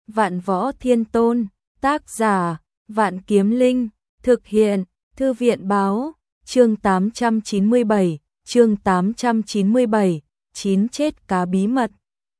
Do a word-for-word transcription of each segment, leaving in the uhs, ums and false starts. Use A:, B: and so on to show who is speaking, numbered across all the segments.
A: Vạn Võ Thiên Tôn, tác giả, Vạn Kiếm Linh, thực hiện, Thư viện báo, chương tám trăm chín mươi bảy, chương tám trăm chín mươi bảy, chín chết cá bí mật.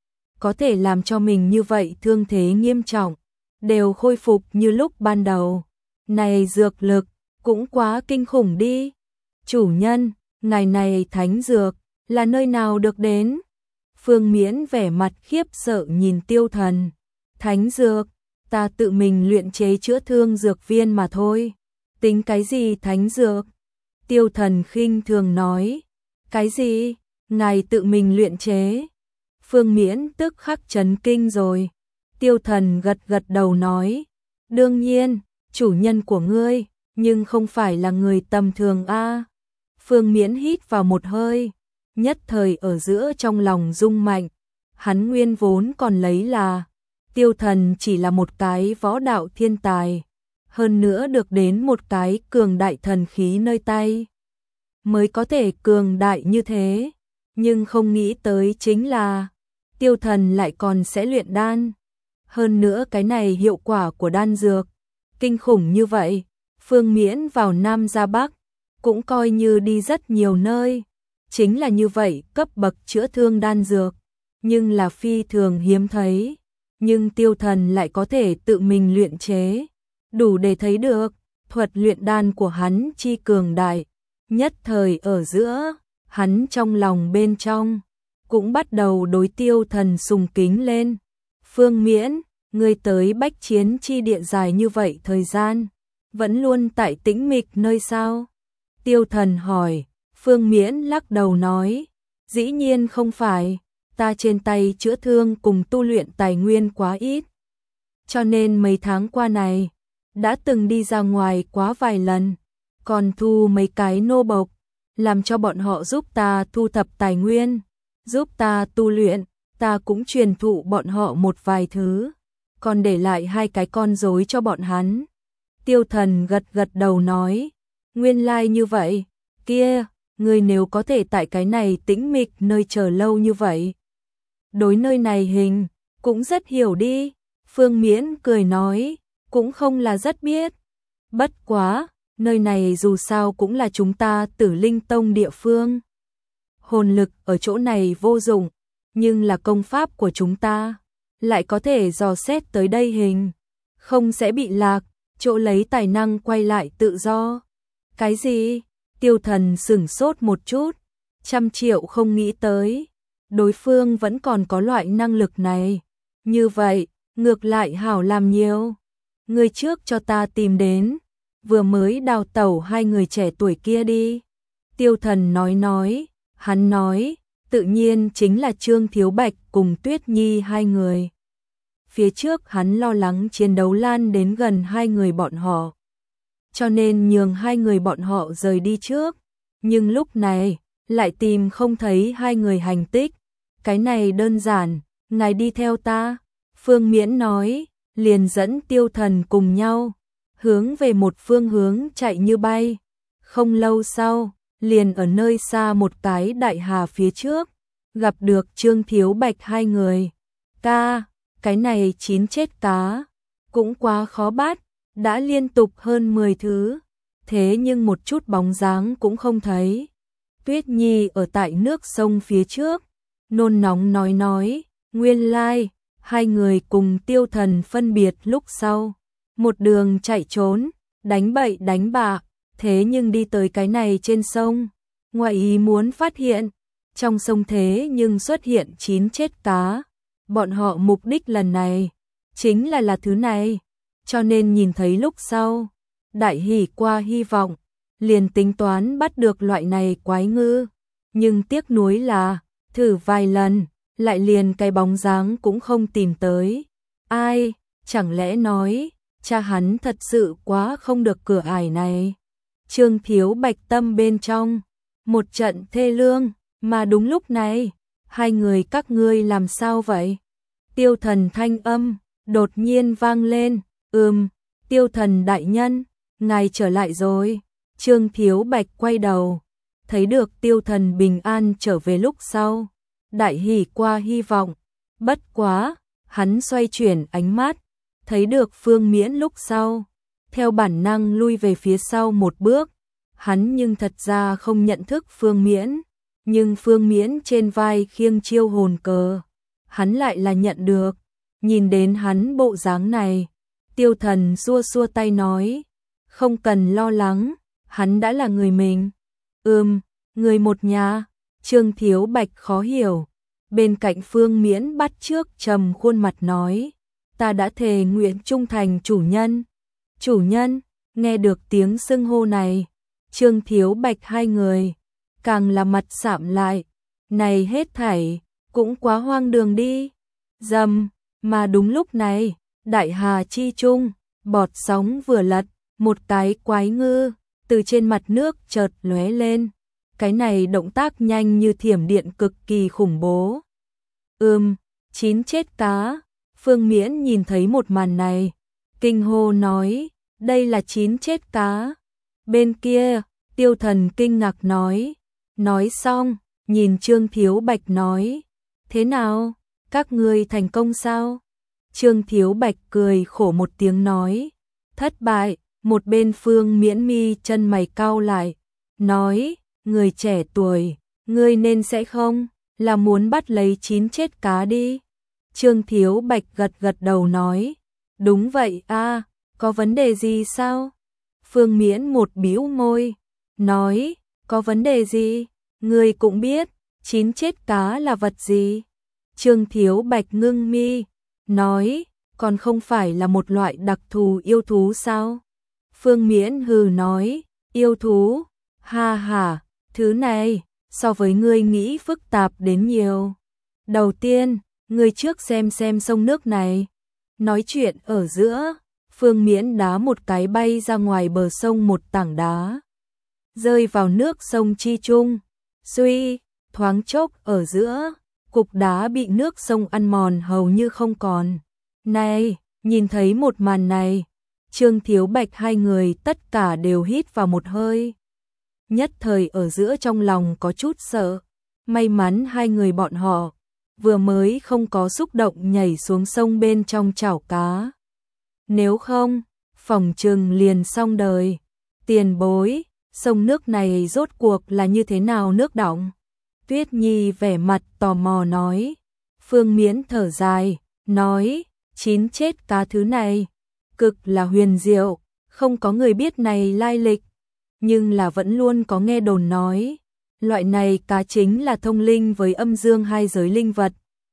A: Có thể làm cho mình như vậy thương thế nghiêm trọng, đều khôi phục như lúc ban đầu. Này dược lực, cũng quá kinh khủng đi. Chủ nhân, ngài này thánh dược, là nơi nào được đến? Phương Miễn vẻ mặt khiếp sợ nhìn Tiêu Thần. Thánh dược, ta tự mình luyện chế chữa thương dược viên mà thôi. Tính cái gì thánh dược? Tiêu Thần khinh thường nói. Cái gì? Ngài tự mình luyện chế? Phương Miễn tức khắc chấn kinh rồi. Tiêu Thần gật gật đầu nói. Đương nhiên, chủ nhân của ngươi, nhưng không phải là người tầm thường a. Phương Miễn hít vào một hơi, nhất thời ở giữa trong lòng rung mạnh. Hắn nguyên vốn còn lấy là Tiêu Thần chỉ là một cái võ đạo thiên tài, hơn nữa được đến một cái cường đại thần khí nơi tay, mới có thể cường đại như thế, nhưng không nghĩ tới chính là Tiêu Thần lại còn sẽ luyện đan. Hơn nữa cái này hiệu quả của đan dược kinh khủng như vậy. Phương Miễn vào Nam ra Bắc cũng coi như đi rất nhiều nơi, chính là như vậy cấp bậc chữa thương đan dược, nhưng là phi thường hiếm thấy. Nhưng Tiêu Thần lại có thể tự mình luyện chế, đủ để thấy được thuật luyện đan của hắn chi cường đại. Nhất thời ở giữa, hắn trong lòng bên trong cũng bắt đầu đối Tiêu Thần sùng kính lên. Phương Miễn, ngươi tới bách chiến chi địa dài như vậy thời gian, vẫn luôn tại tĩnh mịch nơi sao? Tiêu Thần hỏi. Phương Miễn lắc đầu nói, dĩ nhiên không phải, ta trên tay chữa thương cùng tu luyện tài nguyên quá ít. Cho nên mấy tháng qua này, đã từng đi ra ngoài quá vài lần, còn thu mấy cái nô bộc, làm cho bọn họ giúp ta thu thập tài nguyên, giúp ta tu luyện, ta cũng truyền thụ bọn họ một vài thứ, còn để lại hai cái con rối cho bọn hắn. Tiêu Thần gật gật đầu nói, nguyên lai như vậy, kia, ngươi nếu có thể tại cái này tĩnh mịch nơi chờ lâu như vậy, đối nơi này hình, cũng rất hiểu đi. Phương Miễn cười nói, cũng không là rất biết. Bất quá, nơi này dù sao cũng là chúng ta Tử Linh Tông địa phương. Hồn lực ở chỗ này vô dụng, nhưng là công pháp của chúng ta, lại có thể dò xét tới đây hình, không sẽ bị lạc, chỗ lấy tài năng quay lại tự do. Cái gì? Tiêu Thần sửng sốt một chút, trăm triệu không nghĩ tới, đối phương vẫn còn có loại năng lực này. Như vậy, ngược lại hảo làm nhiều. Người trước cho ta tìm đến, vừa mới đào tẩu hai người trẻ tuổi kia đi. Tiêu Thần nói nói, hắn nói, tự nhiên chính là Trương Thiếu Bạch cùng Tuyết Nhi hai người. Phía trước hắn lo lắng chiến đấu lan đến gần hai người bọn họ, cho nên nhường hai người bọn họ rời đi trước. Nhưng lúc này, lại tìm không thấy hai người hành tích. Cái này đơn giản, ngài đi theo ta. Phương Miễn nói, liền dẫn Tiêu Thần cùng nhau, hướng về một phương hướng chạy như bay. Không lâu sau, liền ở nơi xa một cái đại hà phía trước, gặp được Trương Thiếu Bạch hai người. Ca, cái này chín chết cá, cũng quá khó bắt. Đã liên tục hơn mười thứ, thế nhưng một chút bóng dáng cũng không thấy. Tuyết Nhi ở tại nước sông phía trước, nôn nóng nói nói, nguyên lai, hai người cùng Tiêu Thần phân biệt lúc sau. Một đường chạy trốn, đánh bậy đánh bạ, thế nhưng đi tới cái này trên sông. Ngoại ý muốn phát hiện, trong sông thế nhưng xuất hiện chín chết cá. Bọn họ mục đích lần này, chính là là thứ này. Cho nên nhìn thấy lúc sau, đại hỉ qua hy vọng, liền tính toán bắt được loại này quái ngư. Nhưng tiếc nuối là, thử vài lần, lại liền cái bóng dáng cũng không tìm tới. Ai, chẳng lẽ nói, cha hắn thật sự quá không được cửa ải này. Trương Thiếu Bạch tâm bên trong, một trận thê lương, mà đúng lúc này, hai người các ngươi làm sao vậy? Tiêu Thần thanh âm, đột nhiên vang lên. Ừm, Tiêu Thần đại nhân, ngài trở lại rồi. Trương Thiếu Bạch quay đầu, thấy được Tiêu Thần bình an trở về lúc sau, đại hỉ qua hy vọng. Bất quá, Hắn xoay chuyển ánh mắt, thấy được Phương Miễn lúc sau, theo bản năng lui về phía sau một bước. Hắn nhưng thật ra không nhận thức Phương Miễn, nhưng Phương Miễn trên vai khiêng chiêu hồn cờ, hắn lại là nhận được. Nhìn đến hắn bộ dáng này, Tiêu Thần xua xua tay nói, không cần lo lắng, hắn đã là người mình. Ừm, người một nhà. Trương Thiếu Bạch khó hiểu. Bên cạnh Phương Miễn bắt trước trầm khuôn mặt nói, ta đã thề nguyện trung thành chủ nhân. Chủ nhân, nghe được tiếng xưng hô này, Trương Thiếu Bạch hai người càng là mặt sạm lại. Này hết thảy cũng quá hoang đường đi. Dầm, mà đúng lúc này, đại hà chi trung, bọt sóng vừa lật, một cái quái ngư từ trên mặt nước chợt lóe lên. Cái này động tác nhanh như thiểm điện, cực kỳ khủng bố. Ừm, chín chết cá. Phương Miễn nhìn thấy một màn này, kinh hô nói, đây là chín chết cá. Bên kia, Tiêu Thần kinh ngạc nói, nói xong, nhìn Trương Thiếu Bạch nói, thế nào, các ngươi thành công sao? Trương Thiếu Bạch cười khổ một tiếng nói, thất bại. Một bên Phương Miễn mi chân mày cau lại, nói, người trẻ tuổi, ngươi nên sẽ không là muốn bắt lấy chín chết cá đi. Trương Thiếu Bạch gật gật đầu nói, đúng vậy a, có vấn đề gì sao? Phương Miễn một bĩu môi, nói, có vấn đề gì? Ngươi cũng biết, chín chết cá là vật gì? Trương Thiếu Bạch ngưng mi, nói, còn không phải là một loại đặc thù yêu thú sao? Phương Miễn hừ nói, yêu thú, ha ha, thứ này, so với ngươi nghĩ phức tạp đến nhiều. Đầu tiên, ngươi trước xem xem sông nước này. Nói chuyện ở giữa, Phương Miễn đá một cái bay ra ngoài bờ sông một tảng đá, rơi vào nước sông chi trung. Suy, thoáng chốc ở giữa, cục đá bị nước sông ăn mòn hầu như không còn. Này, nhìn thấy một màn này, Trương Thiếu Bạch hai người tất cả đều hít vào một hơi. Nhất thời ở giữa trong lòng có chút sợ. May mắn hai người bọn họ vừa mới không có xúc động nhảy xuống sông bên trong chảo cá. Nếu không, phỏng chừng liền xong đời. Tiền bối, sông nước này rốt cuộc là như thế nào nước đọng? Tuyết Nhi vẻ mặt tò mò nói. Phương Miễn thở dài, nói, chín chết cá thứ này cực là huyền diệu, không có người biết này lai lịch, nhưng là vẫn luôn có nghe đồn nói, loại này cá chính là thông linh với âm dương hai giới linh vật,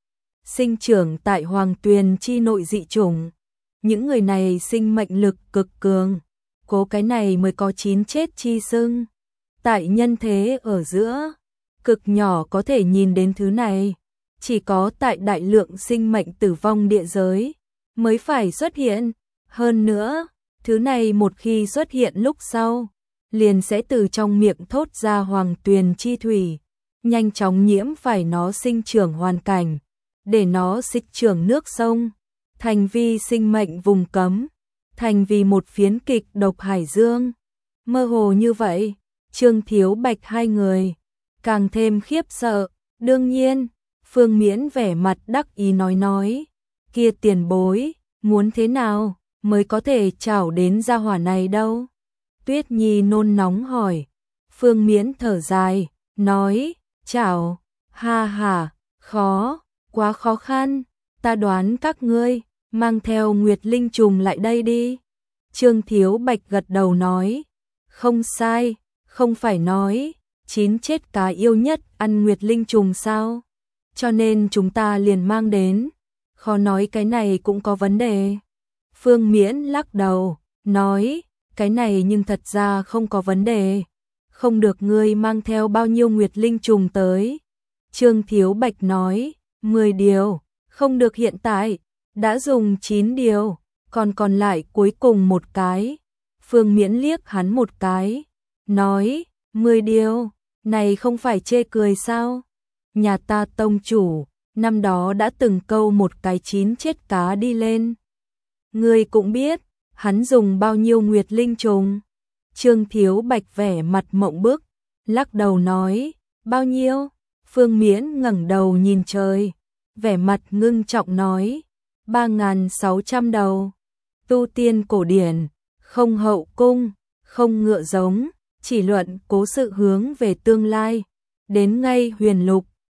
A: sinh trưởng tại Hoàng Tuyền chi nội dị chủng. Những người này sinh mệnh lực cực cường, cố cái này mới có chín chết chi xưng. Tại nhân thế ở giữa, cực nhỏ có thể nhìn đến thứ này, chỉ có tại đại lượng sinh mệnh tử vong địa giới mới phải xuất hiện. Hơn nữa, thứ này một khi xuất hiện lúc sau, liền sẽ từ trong miệng thốt ra Hoàng Tuyền chi thủy, nhanh chóng nhiễm phải nó sinh trưởng hoàn cảnh, để nó sinh trưởng nước sông, thành vi sinh mệnh vùng cấm, thành vì một phiến kịch độc hải dương. Mơ hồ như vậy, Trương Thiếu Bạch hai người càng thêm khiếp sợ. Đương nhiên, Phương Miễn vẻ mặt đắc ý nói nói, kia tiền bối, muốn thế nào mới có thể chảo đến gia hỏa này đâu? Tuyết Nhi nôn nóng hỏi. Phương Miễn thở dài, nói, chảo, ha ha, khó, quá khó khăn, ta đoán các ngươi mang theo Nguyệt Linh trùng lại đây đi. Trương Thiếu Bạch gật đầu nói, không sai, không phải nói, chín chết cá yêu nhất ăn Nguyệt Linh trùng sao? Cho nên chúng ta liền mang đến, khó nói cái này cũng có vấn đề. Phương Miễn lắc đầu, nói, cái này nhưng thật ra không có vấn đề, không được ngươi mang theo bao nhiêu Nguyệt Linh trùng tới. Trương Thiếu Bạch nói, mười điều, không được hiện tại, đã dùng chín điều, còn còn lại cuối cùng một cái. Phương Miễn liếc hắn một cái, nói, mười điều, này không phải chê cười sao? Nhà ta tông chủ, năm đó đã từng câu một cái chín chết cá đi lên. Ngươi cũng biết, hắn dùng bao nhiêu Nguyệt Linh trùng. Trương Thiếu Bạch vẻ mặt mộng bức, lắc đầu nói, bao nhiêu? Phương Miễn ngẩng đầu nhìn trời, vẻ mặt ngưng trọng nói, ba nghìn sáu trăm đầu. Tu tiên cổ điển, không hậu cung, không ngựa giống, chỉ luận cố sự hướng về tương lai. Đến ngay huyền lục,